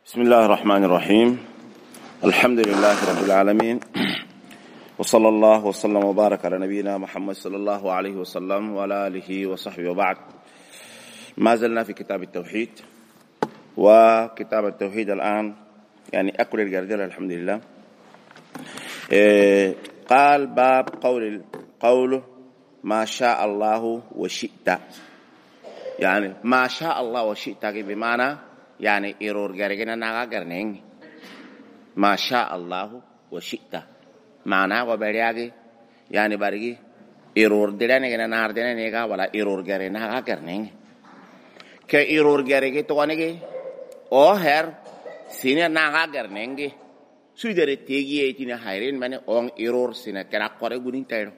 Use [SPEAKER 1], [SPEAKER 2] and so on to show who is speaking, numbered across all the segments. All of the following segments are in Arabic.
[SPEAKER 1] بسم الله الرحمن الرحيم. الحمد لله رب العالمين، وصلى الله وسلم وبارك على نبينا محمد صلى الله عليه وسلم وعلى آله وصحبه وبعد. ما زلنا في كتاب التوحيد، وكتاب التوحيد الآن يعني أكل الجردل الحمد لله. قال باب قوله ما شاء الله وشئت، يعني ما شاء الله وشئت بمعنى يعني إيرور جارجنا ناقرنين ما شاء الله وشئت معنى وبرياجي يعني بريجي إيرور دلنا جنا ناردنا نيجا ولا إيرور جارجنا ناقرنين كإيرور جارجي توانيجي أو هر سينا ناقرنينجي سويدر تيجي يتينا هايرين مني أون إيرور سينا كنا قارئ غنين تيرو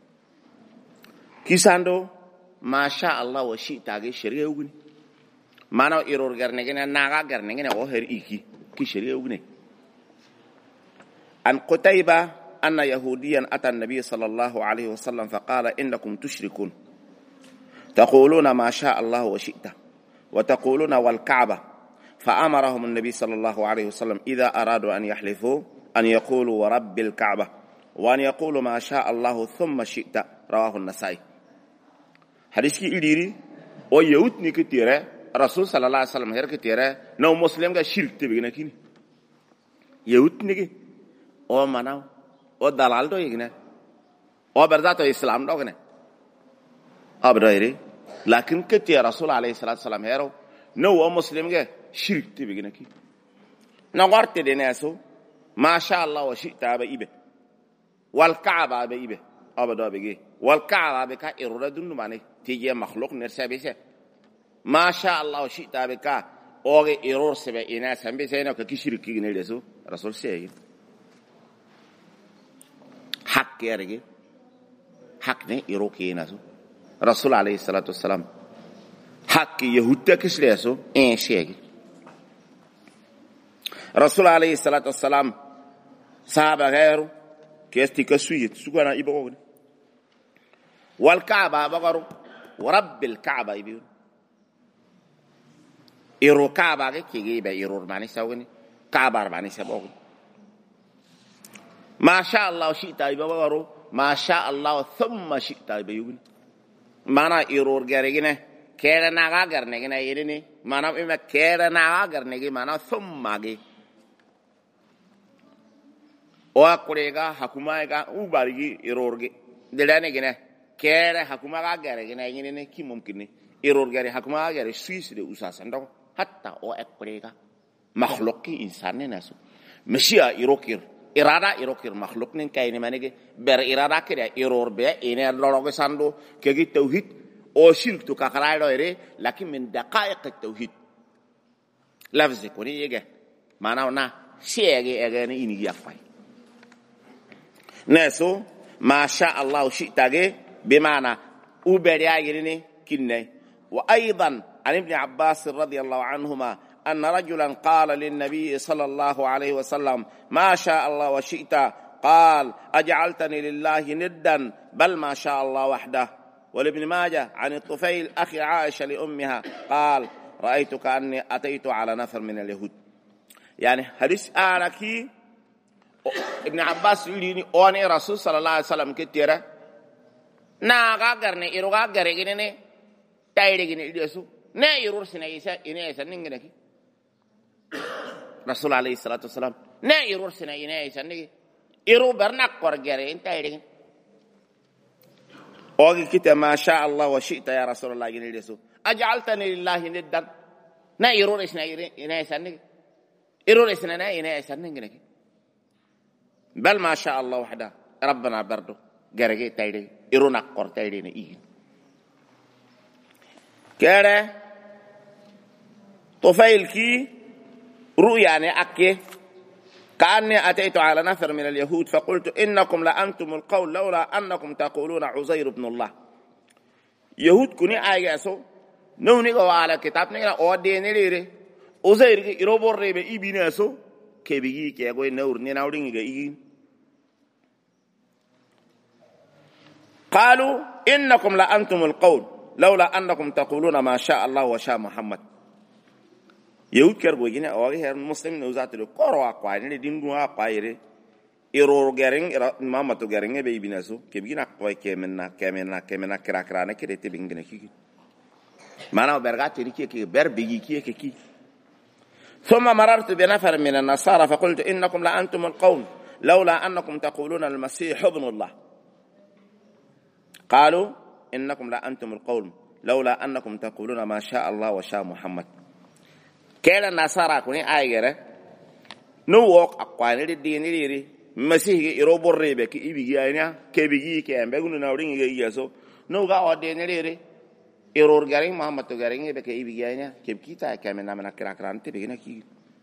[SPEAKER 1] كيساندو ما شاء الله وشئت أجي شريه وغني مانو إيرور غرنيجنا ناغا غرنيجنا أو هر إيكي كشريه وغني. عن قتيبة أن يهوديا أتى النبي صلى الله عليه وسلم فقال إنكم تشركون تقولون ما شاء الله وشئت وتقولون والكعبة، فأمرهم النبي صلى الله عليه وسلم إذا أرادوا أن يحلفوا أن يقولوا ورب الكعبة وأن يقولوا ما شاء الله ثم شئت. رواه النسائي. حديث كي إليري أو يهود نكتيرة رسول صلى الله عليه وسلم هير كتيرة نو مسلم كا شرك تبينا كيني يهود نكي أو مناو أو دلال تو يكنا أو برزا تو إسلام تو كنا أبرايري لكن كتير رسول عليه الصلاة والسلام هيرو نو مسلم كا شرك تبينا كي نغارت ديناسو ما شاء الله وشئت أبا إبه والكعبة أبا إبه أبدا بيجي والكعبة بكا إيرورا دون ماني تيجي مخلوق نرسى بيسه ما شاء الله وشئت بكا أوغي إيرور سبع إناس هم بيسه إنه كشرك كي نيلسو رسول سيئ حق يرجع حق نه إيرو كي ناسو رسول عليه الصلاة والسلام حق يهود كسلسو إيه شيء رسول عليه الصلاة والسلام صحابة غيره كيستي كسويت سكوانا إبوغن والكعبة بغرو ورب الكعبة يبيون إيرو كعبة كي يجيب إيرور ماني سوغني كعبة ماني سبوغن ما شاء الله وشئت بغرو ما شاء الله ثم شئت بيون مانا إيرور غيرنا كيرا ناغا غرنغنا يريني مانا إما كيرا ناغا غرنغي مانا ثم غي وأقوليغا حكومايغا أوباريغي إيرورغي دلاني جنا كيرا حكوماغا غيرنا يريني كي ممكن إيرور غيري حكوماغا غيري سويس دي أساسا دو حتى أقوليغا مخلوقي إنسان ناسو مشيا إيروكير إرادة إيروكير مخلوق نين كايني مانيجي بر إرادة كده إيرور بيه إني لوروغي ساندو كي توحيد أو شرك تو كاكراي دويري لكن من دقائق التوحيد لفظي كوني يجي معناه شيء أغاني إني يفاي ناسو ما شاء الله شئت بمعنى أوبريا يريني كني. وأيضا عن ابن عباس رضي الله عنهما أن رجلا قال للنبي صلى الله عليه وسلم ما شاء الله وشئت قال أجعلتني لله ندا بل ما شاء الله وحده. ولابن ماجه عن الطفيل أخي عائشة لأمها قال رأيت كأني أتيت على نفر من اليهود. يعني حديث آنكي ابن عباس يقولي أوني رسول صلى الله عليه وسلم كتيرا ناغا غرني إيروغا غريغيني تايريغيني إليسو نا يرور سنة إنايسا نينغنكي رسول عليه الصلاة والسلام نا يرور سنة إنايسا نينغي إيرو برناك قرغيرين تايريغين أوغي كتا ما شاء الله وشئت يا رسول الله إليسو أجعلتني لله ندا نا يرور سنة إنايسا نينغي إيرور سنة إنايسا نينغنكي بل ما شاء الله وحده ربنا بردو غرغي تايري إيرو ناقور تايرين إيين كاره طفيل كي رؤياني أكي كأني أتيت على نفر من اليهود فقلت إنكم لأنتم القول لولا أنكم تقولون عزير بن الله. يهود كوني آياسو نوني قوى على كتاب نيرا أوديني ليري عزير إروبور ريبي إبيناسو كي بيجي كي أقوي نور نيناورين إيين قالوا إنكم لأنتم القول لولا أنكم تقولون ما شاء الله وشاء محمد. yahud ker go gine o her muslim no zat le koro akwa ni din du akwa yere iro gering mama to gering be binaso ke bina ko kemena kra na kire te bingine ki mana bergati ki berbigi ki ثم مررت بنفر من النصارى فقلت إنكم لأنتم القوم لولا أنكم تقولون المسيح ابن الله قالوا إنكم لأنتم القوم لولا أنكم تقولون ما شاء الله وشاء محمد كلا النصارى كوني آيغرة نووك أقواني الدين ليري مسيح يروبو الريبة كي إبيجي أينا كي بيجي كي أمبغن نورين يجيسو نوغا الدين ليري error garing Muhammad to garing be kay ibigaynya kibkita kami na kira-kirante bigina ki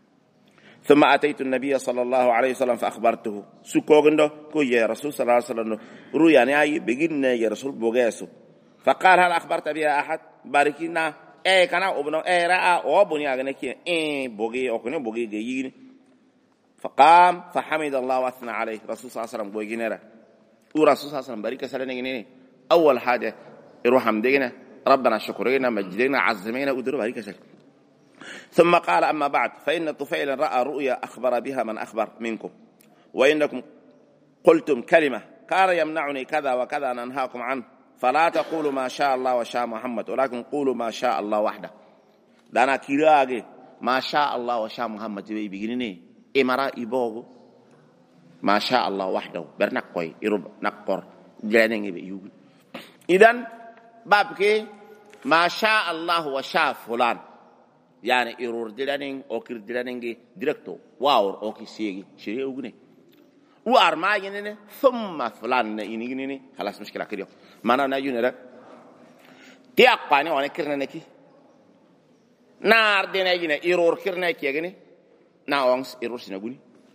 [SPEAKER 1] ثم أتيت النبي صلى الله عليه وسلم فأخبرته سكوغندو كو يا رسول صلى الله عليه وسلم روياني أي بيجينا يا رسول بوغيسو فقال هل أخبرت بها أحد باركينا كان ابن رأى وابني أغنكي بوغي أو بوغي جيجين فقام فحمد الله واثنى عليه رسول صلى الله عليه وسلم بوغينرا ورسول صلى الله عليه وسلم بارك سلني أول حاجة يروح حمدنا ربنا شكرنا مجدنا عزمنا ودروا بارك سلم ثم قال أما بعد فإن طفيلا رأى رؤيا أخبر بها من أخبر منكم وإنكم قلتم كلمة كان يمنعني كذا وكذا ننهاكم عنه فلا تقولوا ما شاء الله وشاء محمد ولكن قولوا ما شاء الله وحده دانا كيراغي ما شاء الله وشاء محمد بيجيني إمارة إبوغو ما شاء الله وحده برنك كوي يرب نقر جانين بيوغ إذن بابكي ما شاء الله وشاء فلان يعني إيرور دلانين أو كير دلانين ديركتو واور أو كيسيجي شيء أوغني وأرما ينين ثم فلان ينيني خلاص مشكلة كده ما أنا نجوني تي أقاني وانا كيرنا نكي نار دينا يجينا إيرور كيرنا كي يجيني ناونس إيرور سنغوني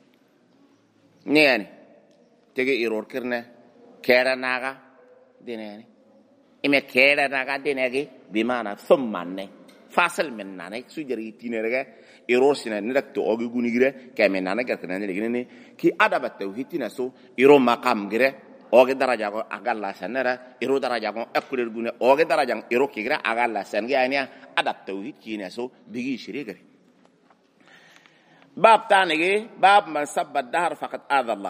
[SPEAKER 1] نياني تيجي إيرور كيرنا كيرا ناغا دينا يعني إما كيرا ناغا دينا بمعنى ثم ني فاصل من نانا سوجري تينرغا إيروسنا نركتو أوغي غونيغرا كامي نانا كاتنا نلغيني كي أدب التوحيد تنسو إيرو مقام غير أوغي درجة أغالا سنرا إيرو درجة أكولر غوني أوغي درجة إيرو كيغرا أغالا سنغي أنيا أدب التوحيد تنسو بيجي شريغري باب تاني باب من سب الدهر فقد آذى الله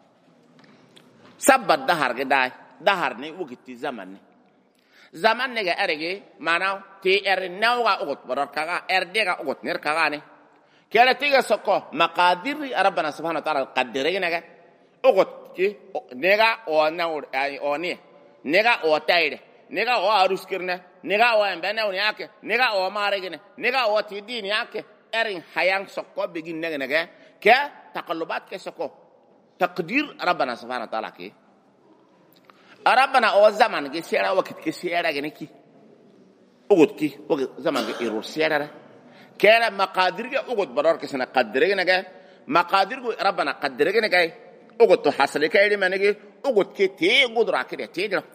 [SPEAKER 1] سب الدهر غداي دهر ني وقت زمن zaman nega erege manao ti nawa ugot barar kaga dega ugot ner kaga ne kala tiga sokko maqadir rabbana subhanahu wa ta'ala qaddire nega ugot ki nega o nawr ay oni nega o tayde nega o aruskirne nega o embene oni yake nega o maregene nega o ti din yake erin hayang sokko begin nega ke taqallubat ke sokko taqdir rabbana subhanahu wa ta'ala ki ربنا أو زمان كسيرة وقت كسيرة جنكي أقول كي وقت زمان كيرور سيرة كلا مقادير أقول برار كسنا قدر جنكا مقادير ربنا قدر جنكا أقول تحصل كيري منكي أقول كي تي قدرة كده تيجرا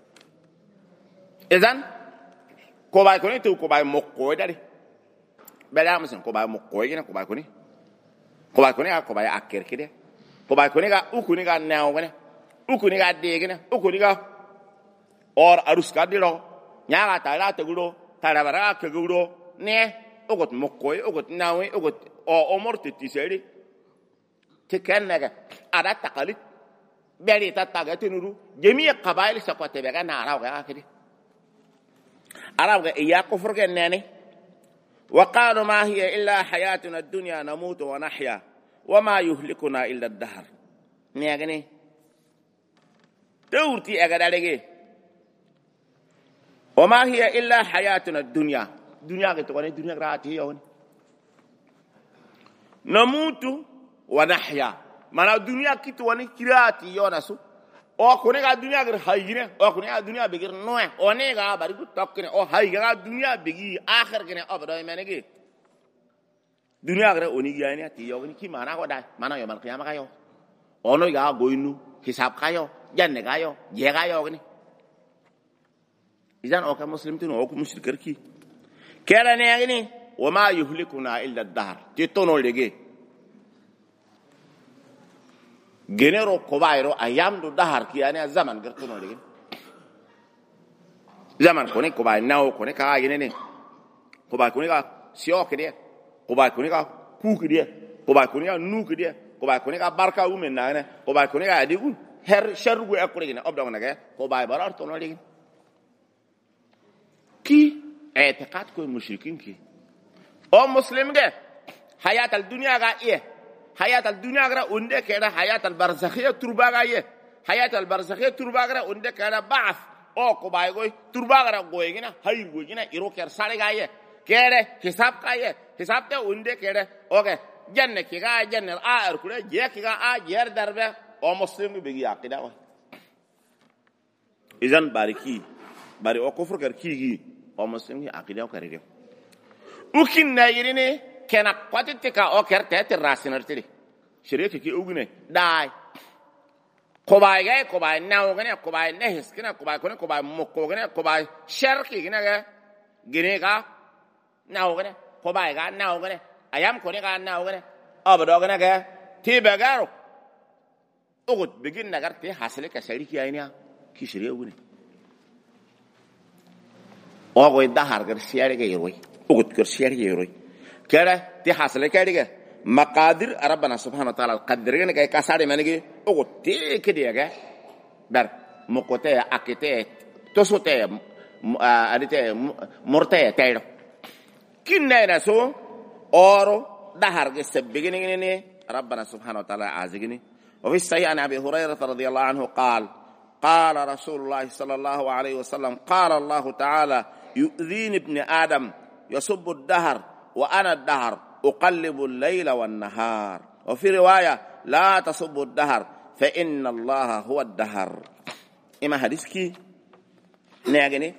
[SPEAKER 1] إذن كوباي كوني تو كوباي مقوي داري بلا مثلا كوباي مقوي جنا كوباي كوني كوباي أكير كده كوباي كوني كا أكوني كا ناو كده ukuni ga degina ukuni ga or arus ka dilo nyaga ta la te guro ta la bara ke guro ne ugot mokkoy ugot nawi ugot o omorti tiseri te kennaga ada taqalit bari ta taga tenuru jemi qabail sakote be ga na araw ga akidi araw ga iya ko furge nene wa qalu ma hiya illa hayatuna ad-dunya namutu wa nahya wa ma yuhlikuna illa ad-dahr ne gani تورتي أقدرك وما هي إلا حياتنا الدنيا دنيا كتواني دنيا راتي يون نموت ونحيا ما الدنيا كتواني كراتي يونسو أو كوني الدنيا غير هايجنا أو كوني الدنيا بغير نوع أو نيجا باريكو تكني أو هايجنا الدنيا بغي آخر كنا أبدا يمنعك دنيا غير أونيجي يعني تيجي كي مانا كودا مانا يوم القيامة كايو أونو يا غوينو حساب كايو جنة كايو جيغايو كني إذن أوكا مسلمتين أوكا مشركركي كلا نيغني وما يهلكنا إلا الدهر تيتونو لغي جنرو كوبايرو أيام دو دهر كي يعني الزمن غرتونو لغي زمن كوني كوباي ناو كوني كاي نيني كوباي كوني كا سيو كدي ko ba kuni ka ku dia ko ba kuni ka nu dia ko ba kuni ka barka u men na ne ko ba kuni ka digu her shargu akuri ne obdo na ga ko ba barar to no ligi ki اعتقاد کوئی مشرکین کی او مسلم کے حیات الدنیا کا یہ حیات الدنیا کا اندے کہنا حیات البرزخیہ تربا کا یہ حیات البرزخیہ تربا کا اندے کہنا بعث او کو بای کوئی تربا کا گوئے گی نا ہئی گوئے گی نا ایرو کر سارے کا یہ کہہ رہے حساب کا یہ حساب تے اندے کہہ رہے اوکے جنہ کی کا جنہ آر کڑے یہ کی کا آ یہ دربے او مسلم بگی عقیدہ وہ اذن باریکی باری او کفر کر کی او مسلم کی عقیدہ کرے گا وكن نايريني كان قاتتك او كرتات الراسنرتري شريك كي اوغني داي كوباي جاي كوباي ناوغني كوباي نهس كنا كوباي كنا كوباي مكوغني كوباي شركي كنا غينيغا ناوغني كوباي غا ناوغني ايام كوني غا ناوغني ابدوغني غا تي بغارو اوغت بيجين نغرتي حاصلك شريك ياينيا كي شري اوغني اوغو يدهر غير سياري غيروي أقول كرسياري يروي كذا تحصل كذا مقادير ربنا سبحانه وتعالى القدرين كي كسر منك أقول تي كذا كذا بر مقطع أكتة تسوتة أديته مرتة تيرو كنا نسوا أورو دهر كسبيني ربنا سبحانه وتعالى عازقني وفي الصحيح عن أبي هريرة رضي الله عنه قال رسول الله صلى الله عليه وسلم قال الله تعالى يؤذيني ابن آدم يصب الدهر وأنا الدهر أقلب الليل والنهار وفي رواية لا تصب الدهر فإن الله هو الدهر إما حديث كي نيجني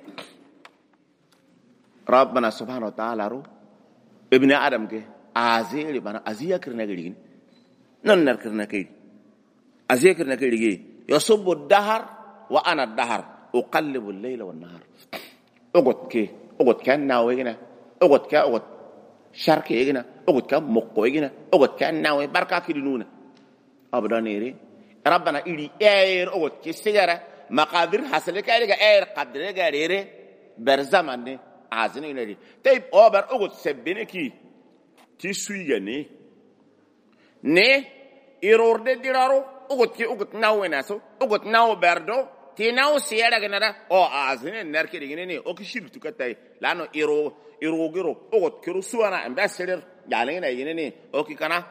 [SPEAKER 1] ربنا سبحانه وتعالى رو ابن آدم كي أزيل بنا أزيا كرنا كيرين ننر كرنا كير أزيا كرنا كير يصب الدهر وأنا الدهر أقلب الليل والنهار أقول كان ناوينا أقول شركة يجينا أقول مقوى يجينا أقول ناوي بركة كيرنونا أبدا نيري ربنا إلي إير أقول كسيجارة مقادير حصل كأيرك إير قدر كأيري برزمان عازني نيري طيب أبر أقول سبينكي تسويجني نه إيرورد ديرارو أقول ناوي ناسو أقول ناو بردو تناو سيارة كندا أو عازني نركي ديني أو كشيل تكتاي لأنه إيروغيرو أو كيرو سوانا أمباسدر يعني يني أو كنا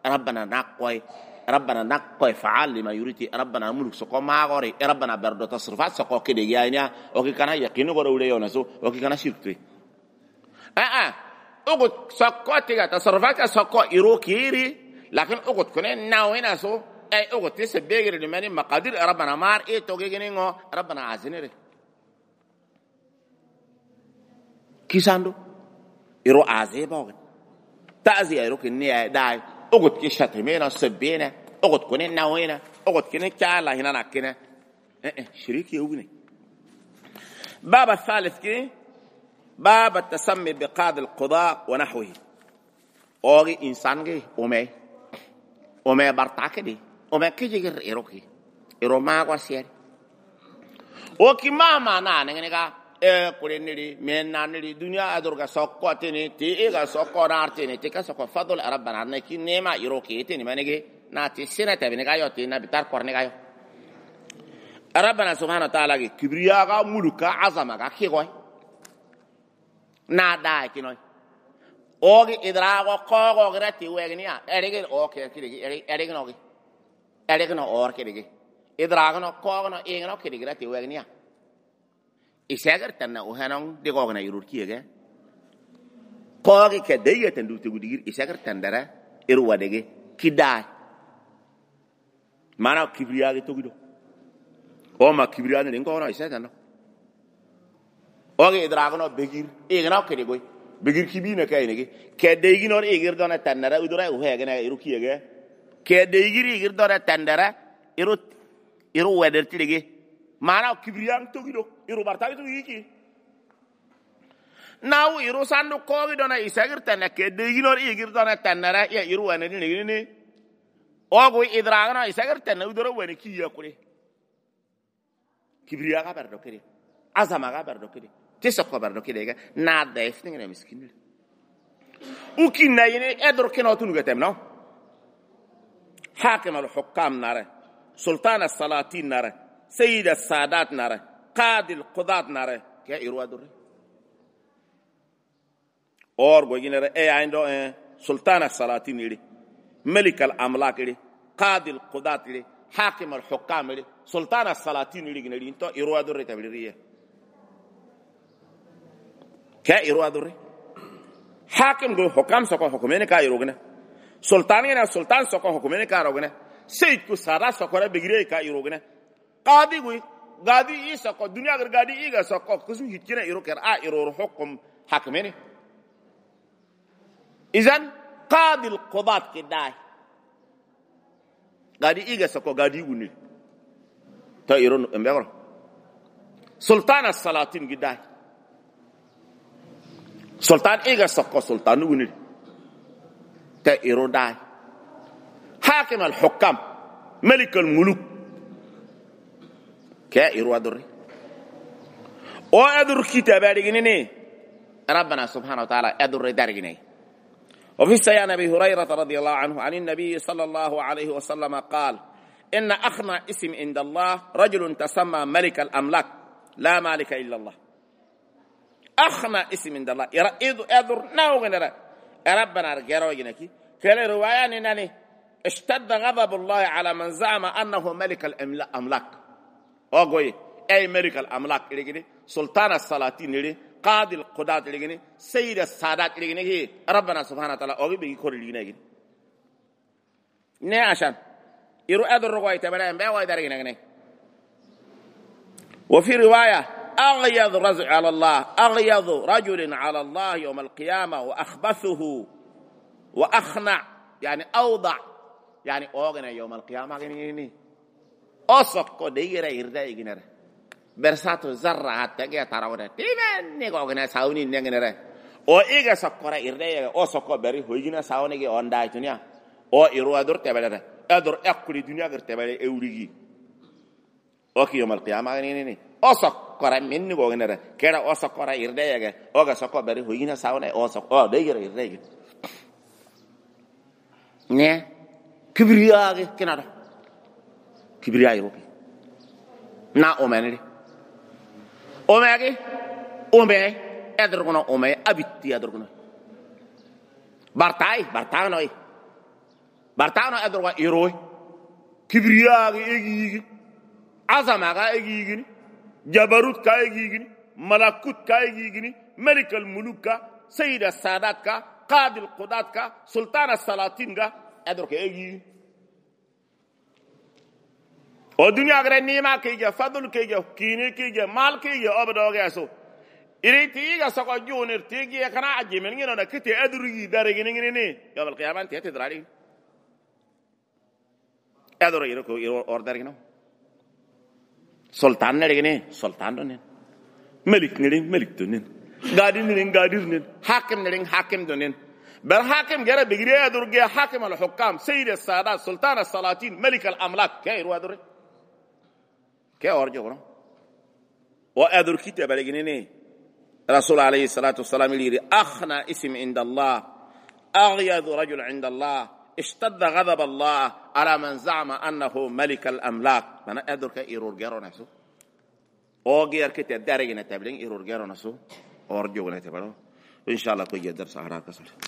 [SPEAKER 1] ربنا نقوي فعال لما يريد ربنا ملك سقو ما غوري ربنا بردو تصرفات سقو كده يعني أو كنا يقينو غورو ليونسو أو كنا شركتي أو سقو تيجا تصرفات سقو إيروكيري لكن أو كنا ناوينا سو أي أو تسبيغير لمن مقادير ربنا مار إيه توجينينغو ربنا عازنيري كيساندو يرو عازيبا تأزي يرو كني داي أو كيشاتمينا سبينا أو كوني ناوينا أو كوني كالا هنا نكنا شريك يوغني باب الثالث كي باب التسمي بقاضي القضاء ونحوه أوغي إنسان كي أمي برتاك دي أمي كيجير إيروكي إيرو ما قواسير أوكي ما نانغنيكا كورينيري مينانيري دنيا أدورغا سوكوتيني تيغا سوكورارتيني تيكا سوكو فضل ربنا نكي نيما إيروكي تيني مانيكي ناتي سينا تبينيكا يوتي نبتار كورنيكا يو ربنا سبحانه وتعالى كبرياغا ملوكا عظمكا كيغوي ناداي كينوي أوغي إدراغو كوغو غراتي ويغنيا إريغي أوكي كيريغي إريغي نوغي إريغي نو أور كيريغي إدراغو كوغو نو إيغنو كيريغي غراتي ويغنيا إساغر تنا وهانون ديغوغنا يروركيغا كوغي كدايا تندو تغودير إساغر تندرا إروا ديغي كيداي مانا كبرياغي توغيدو او ما كبرياغي دينغونا إساغانو أوغي إدراغو بيغير إيغنو كيريغوي بيجير كبينة كاينة كدايجي نور إيجر دونا تندرا ودورا وهاجنا إيروكي جا كدايجي إيجر دونا تندرا إيرو ودرتي لجي معنا كبريان توكيدو إيرو بارتاي توكيكي ناو إيرو ساندو كوغي دونا إساغر تنا كدايجي نور إيجر دونا تندرا يا إيرو ونادي نجيني أوغوي إدراغنا إساغر تنا ودورا ونكي يا كوري كبريان كبردو كري عزما كبردو كري تسقى بردو كده ناد دايفنين مسكين وكنا يني أدر كنا تنقتمنا حاكم الحكام ناره سلطان السلاطين ناره سيد السادات ناره قاضي القضاة ناره كيا إروا دور اور بوجي ناره أي عنده سلطان السلاطين يلي ملك الأملاك يلي قاضي القضاة يلي حاكم الحكام يلي سلطان السلاطين يلي جنري انتو إروا دور تبليريه كيا إروا دور حاكم جو حكام سكو حكمين كا يروغنا سلطان ينا سلطان سكو حكمين كا يروغنا سيد کو سارا سكو بغيري كا يروغنا قاضي گوي قاضي اي سكو دنيا غير قاضي ايغا سكو قسم هيتنا يروكر يرور حكم حاكمين اذن قاضي القضاة كداي قاضي ايغا سكو قاضي غني تا يرون امبغر سلطان السلاطين كداي سلطان إيجا سكو سلطان وني تأيرو داي حاكم الحكام ملك الملوك كأيرو أدري أو أدر كتاب أدري ربنا سبحانه وتعالى أدر دارجني وفي سيان أبي هريرة رضي الله عنه عن النبي صلى الله عليه وسلم قال إن أخنى اسم عند الله رجل تسمى ملك الأملاك لا مالك إلا الله أخنا اسم عند الله يرى ناوغنرا ربنا رجعوا جنكي كلا رواية نني اشتد غضب الله على من زعم أنه ملك الأملاك أقوي أي ملك الأملاك لكني سلطان السلاطين لكني قاضي القضاة لكني سيد السادات لكني ربنا سبحانه وتعالى أقوي بيكور لكني نه عشان يرو أدر رواية تبرأ بيوا يدرجنا وفي رواية أغيظ رجل على الله أغيظ رجل على الله يوم القيامة وأخبثه وأخنع يعني أوضع يعني أغنى يوم القيامة يعني أسق ديرة يردا يجنره برساتو زرع حتى جاء تراوده تيمن نيجو أغنى ساوني نيجنره أو إيجا سكرة يردا أسق بري هويجنا ساوني جي أنداي تنيا أو يروى دور تبلده أدور أكل الدنيا غير تبلده أوريجي أوكي يوم القيامة يعني أسق kora minni go nere kera osa kora irdeyege oga soko bari hoyina sawne osa o deyere irdeyege ne kibriyaage kenada kibriyaage roki na omenri omege ome edrogono ome abitti edrogono bartano edrogo iroi kibriyaage egigi azamaga egigi جبروت كايجيني ملكوت كايجيني ملك الملوك سيد السادات كا قاضي القضاة كا سلطان السلاطين كا ادرك ايجي الدنيا غير نيما كيجا فضل كيجا كيني كيجا مال كيجا ابدوغا سو اريتيغا سكو جونر تيجي كنا اجيمن نينا كتي ادري دارغيني ني يوم القيامه انت تدراري ادري يركو اوردرغينو سلطان نرجعني سلطان دونين ملك نرين ملك دونين قادر نرين قادر نرين حاكم نرين حاكم دونين بل حاكم جرى بجري أدرجي حاكم الحكام سيد السادات سلطان السلاطين ملك الأملاك كير وأدري كير أرجعونه وأدر كتاب لجنيني رسول عليه الصلاة والسلام يري أخنا اسم عند الله أغيظ رجل عند الله اشتد غضب الله على من زعم أنه ملك الأملاك أنا أدرك إيرور جارو نفسه أو غير كتير دارجنا تبلين إيرور جارو نفسه أرجو ولا تبلو إن شاء الله كوي درس أهراك